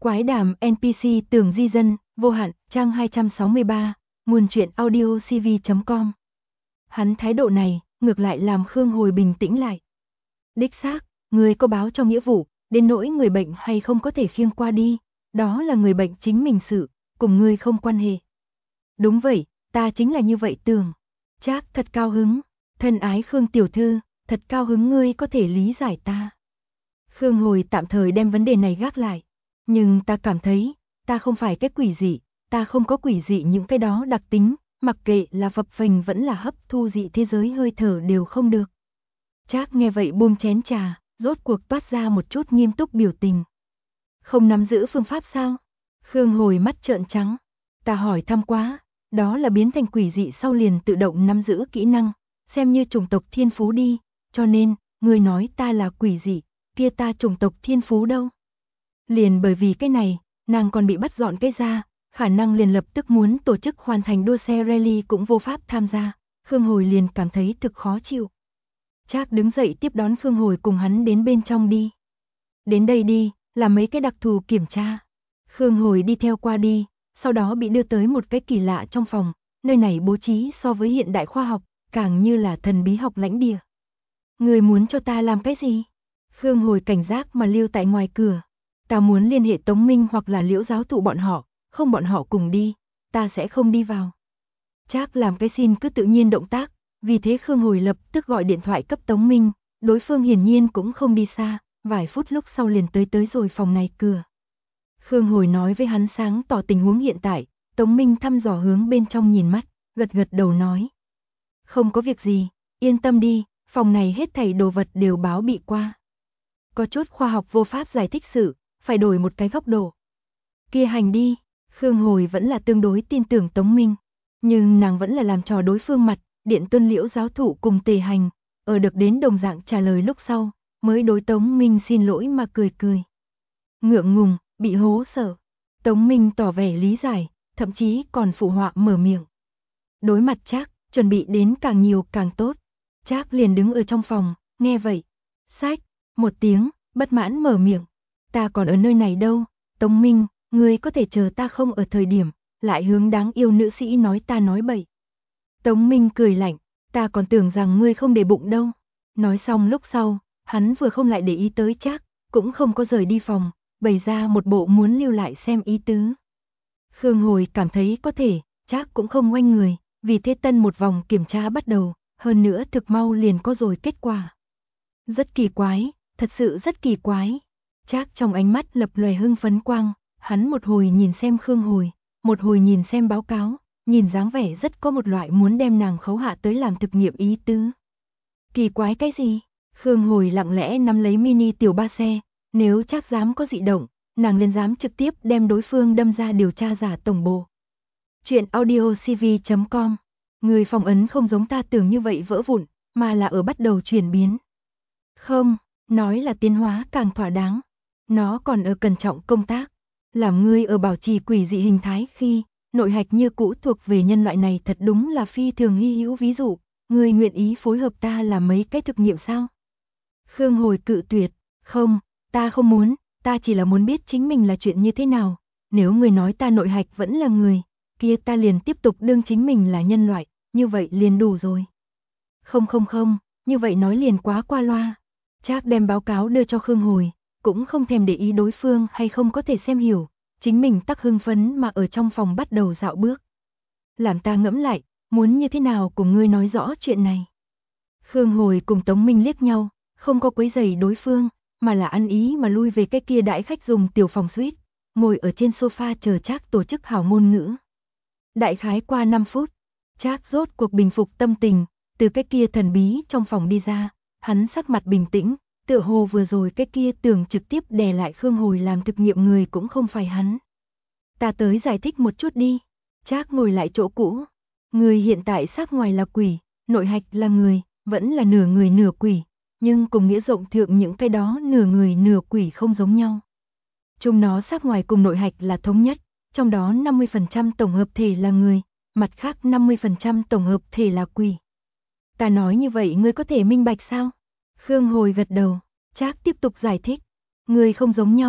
Quái đàm NPC Tường Di Dân, vô hạn, trang 263, nguồn truyện audio cv.com. Hắn thái độ này, ngược lại làm Khương Hồi bình tĩnh lại. Đích xác, người có báo cho nghĩa vụ, đến nỗi người bệnh hay không có thể khiêng qua đi, đó là người bệnh chính mình sự, cùng ngươi không quan hệ. Đúng vậy, ta chính là như vậy Tường. Trác thật cao hứng, thân ái Khương tiểu thư, thật cao hứng ngươi có thể lý giải ta. Khương Hồi tạm thời đem vấn đề này gác lại. Nhưng ta cảm thấy, ta không phải cái quỷ dị, ta không có quỷ dị những cái đó đặc tính, mặc kệ là phập phình vẫn là hấp thu dị thế giới hơi thở đều không được. Trác nghe vậy buông chén trà, rốt cuộc toát ra một chút nghiêm túc biểu tình. Không nắm giữ phương pháp sao? Khương Hồi mắt trợn trắng. Ta hỏi thăm quá, đó là biến thành quỷ dị sau liền tự động nắm giữ kỹ năng, xem như chủng tộc thiên phú đi, cho nên, người nói ta là quỷ dị, kia ta chủng tộc thiên phú đâu? Liền bởi vì cái này, nàng còn bị bắt dọn cái ra, khả năng liền lập tức muốn tổ chức hoàn thành đua xe rally cũng vô pháp tham gia, Khương Hồi liền cảm thấy thực khó chịu. Trác đứng dậy tiếp đón Khương Hồi cùng hắn đến bên trong đi. Đến đây đi, làm mấy cái đặc thù kiểm tra. Khương Hồi đi theo qua đi, sau đó bị đưa tới một cái kỳ lạ trong phòng, nơi này bố trí so với hiện đại khoa học, càng như là thần bí học lãnh địa. Người muốn cho ta làm cái gì? Khương Hồi cảnh giác mà lưu tại ngoài cửa. Ta muốn liên hệ Tống Minh hoặc là Liễu giáo thụ bọn họ, không bọn họ cùng đi, ta sẽ không đi vào. Trác làm cái xin cứ tự nhiên động tác, vì thế Khương Hồi lập tức gọi điện thoại cấp Tống Minh, đối phương hiển nhiên cũng không đi xa, vài phút lúc sau liền tới rồi phòng này cửa. Khương Hồi nói với hắn sáng tỏ tình huống hiện tại, Tống Minh thăm dò hướng bên trong nhìn mắt, gật gật đầu nói. Không có việc gì, yên tâm đi, phòng này hết thảy đồ vật đều báo bị qua. Có chút khoa học vô pháp giải thích sự, phải đổi một cái góc độ. Kia hành đi, Khương Hồi vẫn là tương đối tin tưởng Tống Minh, nhưng nàng vẫn là làm trò đối phương mặt, điện tuân Liễu giáo thụ cùng Tề Hành, ở được đến đồng dạng trả lời lúc sau, mới đối Tống Minh xin lỗi mà cười cười. Ngượng ngùng, bị hố sợ. Tống Minh tỏ vẻ lý giải, thậm chí còn phụ họa mở miệng. Đối mặt Trác, chuẩn bị đến càng nhiều càng tốt. Trác liền đứng ở trong phòng, nghe vậy. Sách, một tiếng, bất mãn mở miệng. Ta còn ở nơi này đâu, Tống Minh, ngươi có thể chờ ta không ở thời điểm, lại hướng đáng yêu nữ sĩ nói ta nói bậy. Tống Minh cười lạnh, ta còn tưởng rằng ngươi không để bụng đâu. Nói xong lúc sau, hắn vừa không lại để ý tới Trác, cũng không có rời đi phòng, bày ra một bộ muốn lưu lại xem ý tứ. Khương Hồi cảm thấy có thể, Trác cũng không ngoanh người, vì thế tân một vòng kiểm tra bắt đầu, hơn nữa thực mau liền có rồi kết quả. Rất kỳ quái, thật sự rất kỳ quái. Trác trong ánh mắt lập lòe hưng phấn quang, hắn một hồi nhìn xem Khương Hồi, một hồi nhìn xem báo cáo, nhìn dáng vẻ rất có một loại muốn đem nàng khấu hạ tới làm thực nghiệm ý tứ. Kỳ quái cái gì? Khương Hồi lặng lẽ nắm lấy mini tiểu ba xe, nếu Trác dám có dị động, nàng liền dám trực tiếp đem đối phương đâm ra điều tra giả tổng bộ. Chuyện audio cv.com. Người phỏng ấn không giống ta tưởng như vậy vỡ vụn, mà là ở bắt đầu chuyển biến. Không, nói là tiến hóa càng thỏa đáng. Nó còn ở cẩn trọng công tác. Làm ngươi ở bảo trì quỷ dị hình thái khi nội hạch như cũ thuộc về nhân loại này thật đúng là phi thường hy hữu. Ví dụ, ngươi nguyện ý phối hợp ta làm mấy cái thực nghiệm sao? Khương Hồi cự tuyệt. Không, ta không muốn, ta chỉ là muốn biết chính mình là chuyện như thế nào. Nếu người nói ta nội hạch vẫn là người, kia ta liền tiếp tục đương chính mình là nhân loại, như vậy liền đủ rồi. Không, như vậy nói liền quá qua loa. Trác đem báo cáo đưa cho Khương Hồi, cũng không thèm để ý đối phương hay không có thể xem hiểu, chính mình tắc hưng phấn mà ở trong phòng bắt đầu dạo bước. Làm ta ngẫm lại, muốn như thế nào cùng ngươi nói rõ chuyện này. Khương Hồi cùng Tống Minh liếc nhau, không có quấy rầy đối phương, mà là ăn ý mà lui về cái kia đãi khách dùng tiểu phòng suite, ngồi ở trên sofa chờ Trác tổ chức hảo ngôn ngữ. Đại khái qua 5 phút, Trác rốt cuộc bình phục tâm tình, từ cái kia thần bí trong phòng đi ra, hắn sắc mặt bình tĩnh, tựa hồ vừa rồi cái kia tưởng trực tiếp đè lại Khương Hồi làm thực nghiệm người cũng không phải hắn. Ta tới giải thích một chút đi. Trác ngồi lại chỗ cũ. Người hiện tại xác ngoài là quỷ, nội hạch là người, vẫn là nửa người nửa quỷ, nhưng cùng nghĩa rộng thượng những cái đó nửa người nửa quỷ không giống nhau. Chúng nó xác ngoài cùng nội hạch là thống nhất, trong đó 50% tổng hợp thể là người, mặt khác 50% tổng hợp thể là quỷ. Ta nói như vậy ngươi có thể minh bạch sao? Khương Hồi gật đầu, Trác tiếp tục giải thích. Người không giống nhau,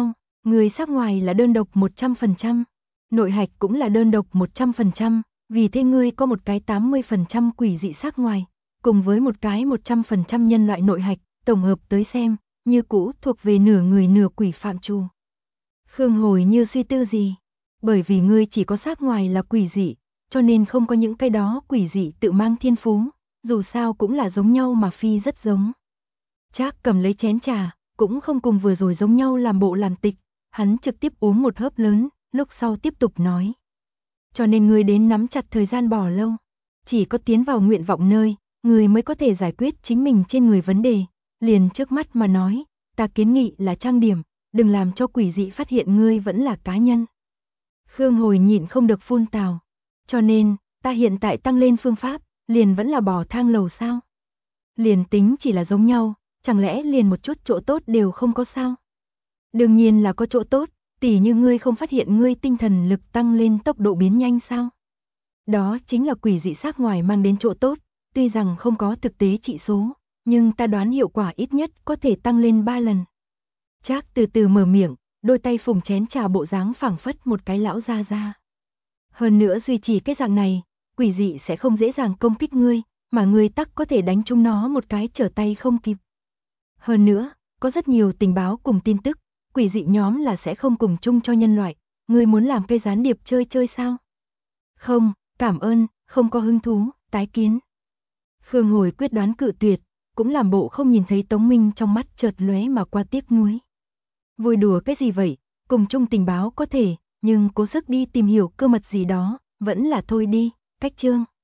Người sắc ngoài là đơn độc 100%, nội hạch cũng là đơn độc 100%, vì thế ngươi có một cái 80% quỷ dị sắc ngoài, cùng với một cái 100% nhân loại nội hạch, tổng hợp tới xem, như cũ thuộc về nửa người nửa quỷ phạm trù. Khương Hồi như suy tư gì? Bởi vì ngươi chỉ có sắc ngoài là quỷ dị, cho nên không có những cái đó quỷ dị tự mang thiên phú, dù sao cũng là giống nhau mà phi rất giống. Trác cầm lấy chén trà, cũng không cùng vừa rồi giống nhau làm bộ làm tịch, hắn trực tiếp uống một hớp lớn, lúc sau tiếp tục nói. Cho nên ngươi đến nắm chặt thời gian bỏ lâu, chỉ có tiến vào nguyện vọng nơi, ngươi mới có thể giải quyết chính mình trên người vấn đề, liền trước mắt mà nói, ta kiến nghị là trang điểm, đừng làm cho quỷ dị phát hiện ngươi vẫn là cá nhân. Khương Hồi nhịn không được phun tào, cho nên, ta hiện tại tăng lên phương pháp, liền vẫn là bỏ thang lầu sao? Liền tính chỉ là giống nhau, chẳng lẽ liền một chút chỗ tốt đều không có sao? Đương nhiên là có chỗ tốt, tỉ như ngươi không phát hiện ngươi tinh thần lực tăng lên tốc độ biến nhanh sao? Đó chính là quỷ dị sắc ngoài mang đến chỗ tốt, tuy rằng không có thực tế trị số, nhưng ta đoán hiệu quả ít nhất có thể tăng lên 3 lần. Trác từ từ mở miệng, đôi tay phùng chén trà bộ dáng phảng phất một cái lão gia gia. Hơn nữa duy trì cái dạng này, quỷ dị sẽ không dễ dàng công kích ngươi, mà ngươi tắc có thể đánh trúng nó một cái trở tay không kịp. Hơn nữa, có rất nhiều tình báo cùng tin tức, quỷ dị nhóm là sẽ không cùng chung cho nhân loại, ngươi muốn làm cây gián điệp chơi chơi sao? Không, cảm ơn, không có hứng thú, tái kiến. Khương Hồi quyết đoán cự tuyệt, cũng làm bộ không nhìn thấy Tống Minh trong mắt chợt lóe mà qua tiếc nuối. Vui đùa cái gì vậy, cùng chung tình báo có thể, nhưng cố sức đi tìm hiểu cơ mật gì đó, vẫn là thôi đi, cách chương.